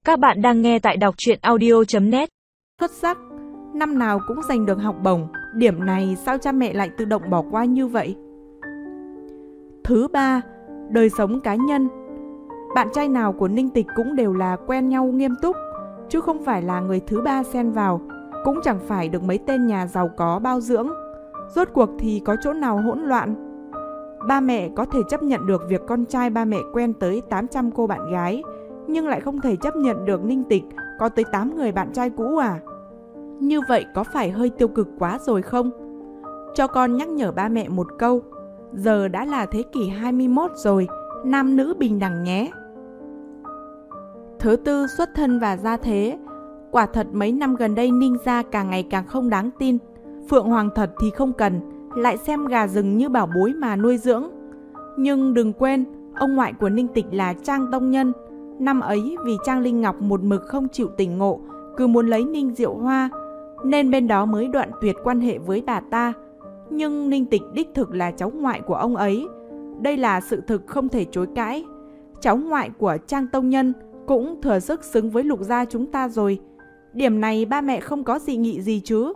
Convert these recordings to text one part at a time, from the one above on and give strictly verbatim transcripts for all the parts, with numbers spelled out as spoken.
Các bạn đang nghe tại đọc truyện audio chấm net. Xuất sắc, năm nào cũng giành được học bổng, điểm này sao cha mẹ lại tự động bỏ qua như vậy? Thứ ba, đời sống cá nhân. Bạn trai nào của Ninh Tịch cũng đều là quen nhau nghiêm túc, chứ không phải là người thứ ba xen vào, cũng chẳng phải được mấy tên nhà giàu có bao dưỡng. Rốt cuộc thì có chỗ nào hỗn loạn? Ba mẹ có thể chấp nhận được việc con trai ba mẹ quen tới tám trăm cô bạn gái, nhưng lại không thể chấp nhận được Ninh Tịch có tới tám người bạn trai cũ à? Như vậy có phải hơi tiêu cực quá rồi không? Cho con nhắc nhở ba mẹ một câu, giờ đã là thế kỷ hai mươi mốt rồi, nam nữ bình đẳng nhé. Thứ tư, xuất thân và gia thế. Quả thật mấy năm gần đây Ninh gia càng ngày càng không đáng tin. Phượng Hoàng thật thì không cần, lại xem gà rừng như bảo bối mà nuôi dưỡng. Nhưng đừng quên, ông ngoại của Ninh Tịch là Trang Tông Nhân. Năm ấy vì Trang Linh Ngọc một mực không chịu tỉnh ngộ, cứ muốn lấy Ninh Diệu Hoa, nên bên đó mới đoạn tuyệt quan hệ với bà ta. Nhưng Ninh Tịch đích thực là cháu ngoại của ông ấy. Đây là sự thực không thể chối cãi. Cháu ngoại của Trang Tông Nhân cũng thừa sức xứng với Lục gia chúng ta rồi. Điểm này ba mẹ không có dị nghị gì chứ?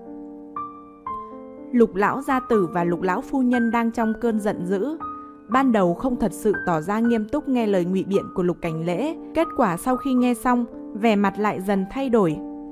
Lục lão gia tử và Lục lão phu nhân đang trong cơn giận dữ. Ban đầu không thật sự tỏ ra nghiêm túc nghe lời ngụy biện của Lục Cảnh Lễ. Kết quả sau khi nghe xong, vẻ mặt lại dần thay đổi.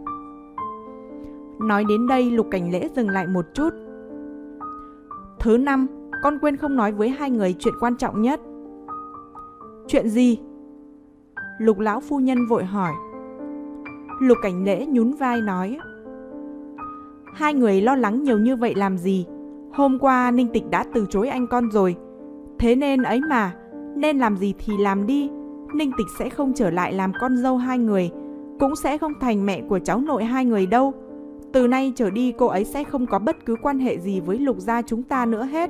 Nói đến đây, Lục Cảnh Lễ dừng lại một chút. Thứ năm, con quên không nói với hai người chuyện quan trọng nhất. Chuyện gì? Lục lão phu nhân vội hỏi. Lục Cảnh Lễ nhún vai nói. Hai người lo lắng nhiều như vậy làm gì? Hôm qua Ninh Tịch đã từ chối anh con rồi. Thế nên ấy mà, nên làm gì thì làm đi. Ninh Tịch sẽ không trở lại làm con dâu hai người, cũng sẽ không thành mẹ của cháu nội hai người đâu. Từ nay trở đi cô ấy sẽ không có bất cứ quan hệ gì với Lục gia chúng ta nữa hết.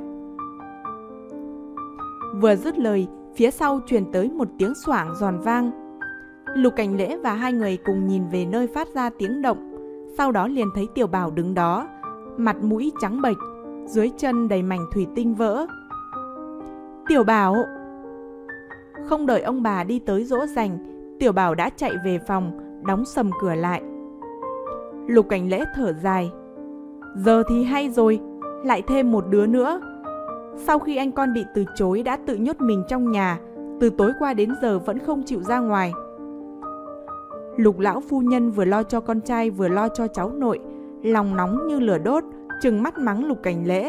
Vừa dứt lời, phía sau truyền tới một tiếng xoảng giòn vang. Lục Cảnh Lễ và hai người cùng nhìn về nơi phát ra tiếng động. Sau đó liền thấy Tiểu Bảo đứng đó, mặt mũi trắng bệch, dưới chân đầy mảnh thủy tinh vỡ. Tiểu Bảo! Không đợi ông bà đi tới dỗ dành, Tiểu Bảo đã chạy về phòng, đóng sầm cửa lại. Lục Cảnh Lễ thở dài. Giờ thì hay rồi, lại thêm một đứa nữa. Sau khi anh con bị từ chối đã tự nhốt mình trong nhà, từ tối qua đến giờ vẫn không chịu ra ngoài. Lục lão phu nhân vừa lo cho con trai vừa lo cho cháu nội, lòng nóng như lửa đốt, trừng mắt mắng Lục Cảnh Lễ.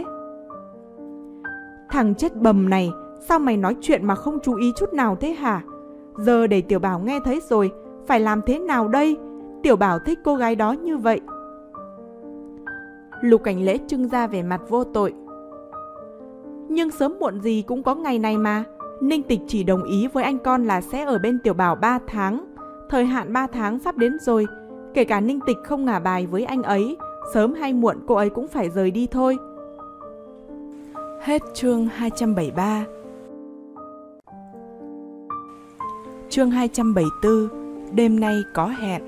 Thằng chết bầm này, sao mày nói chuyện mà không chú ý chút nào thế hả? Giờ để Tiểu Bảo nghe thấy rồi, phải làm thế nào đây? Tiểu Bảo thích cô gái đó như vậy. Lục Cảnh Lễ trưng ra vẻ mặt vô tội. Nhưng sớm muộn gì cũng có ngày này mà. Ninh Tịch chỉ đồng ý với anh con là sẽ ở bên Tiểu Bảo ba tháng. Thời hạn ba tháng sắp đến rồi. Kể cả Ninh Tịch không ngả bài với anh ấy, sớm hay muộn cô ấy cũng phải rời đi thôi. Hết chương hai trăm bảy mươi ba. Chương hai trăm bảy mươi tư. Đêm nay có hẹn.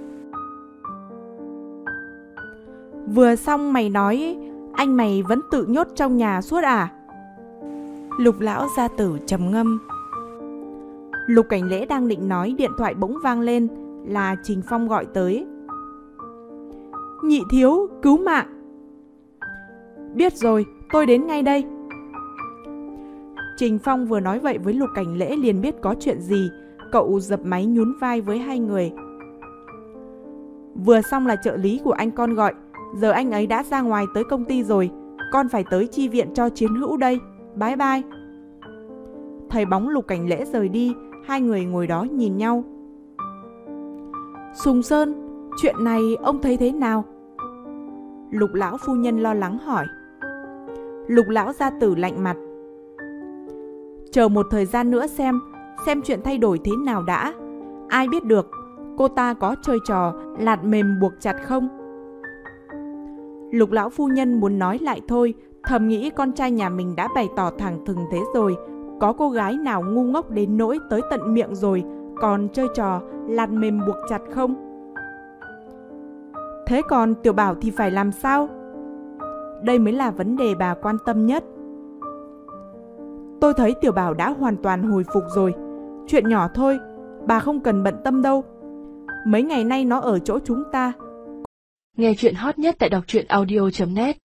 Vừa xong mày nói anh mày vẫn tự nhốt trong nhà suốt à? Lục lão gia tử trầm ngâm. Lục Cảnh Lễ đang định nói, điện thoại bỗng vang lên, là Trình Phong gọi tới. Nhị thiếu, cứu mạng. Biết rồi, tôi đến ngay đây. Trình Phong vừa nói vậy với Lục Cảnh Lễ liền biết có chuyện gì. Cậu dập máy nhún vai với hai người. Vừa xong là trợ lý của anh con gọi. Giờ anh ấy đã ra ngoài tới công ty rồi. Con phải tới chi viện cho Chiến Hữu đây. Bye bye. Thấy bóng Lục Cảnh Lễ rời đi, hai người ngồi đó nhìn nhau. Sùng Sơn, chuyện này ông thấy thế nào? Lục lão phu nhân lo lắng hỏi. Lục lão gia tử lạnh mặt. Chờ một thời gian nữa xem, xem chuyện thay đổi thế nào đã. Ai biết được, cô ta có chơi trò lạt mềm buộc chặt không? Lục lão phu nhân muốn nói lại thôi, thầm nghĩ con trai nhà mình đã bày tỏ thẳng thừng thế rồi. Có cô gái nào ngu ngốc đến nỗi tới tận miệng rồi, còn chơi trò lạt mềm buộc chặt không? Thế còn Tiểu Bảo thì phải làm sao? Đây mới là vấn đề bà quan tâm nhất. Tôi thấy Tiểu Bảo đã hoàn toàn hồi phục rồi. Chuyện nhỏ thôi, bà không cần bận tâm đâu. Mấy ngày nay nó ở chỗ chúng ta. Nghe chuyện hot nhất tại đọc truyện audio chấm net.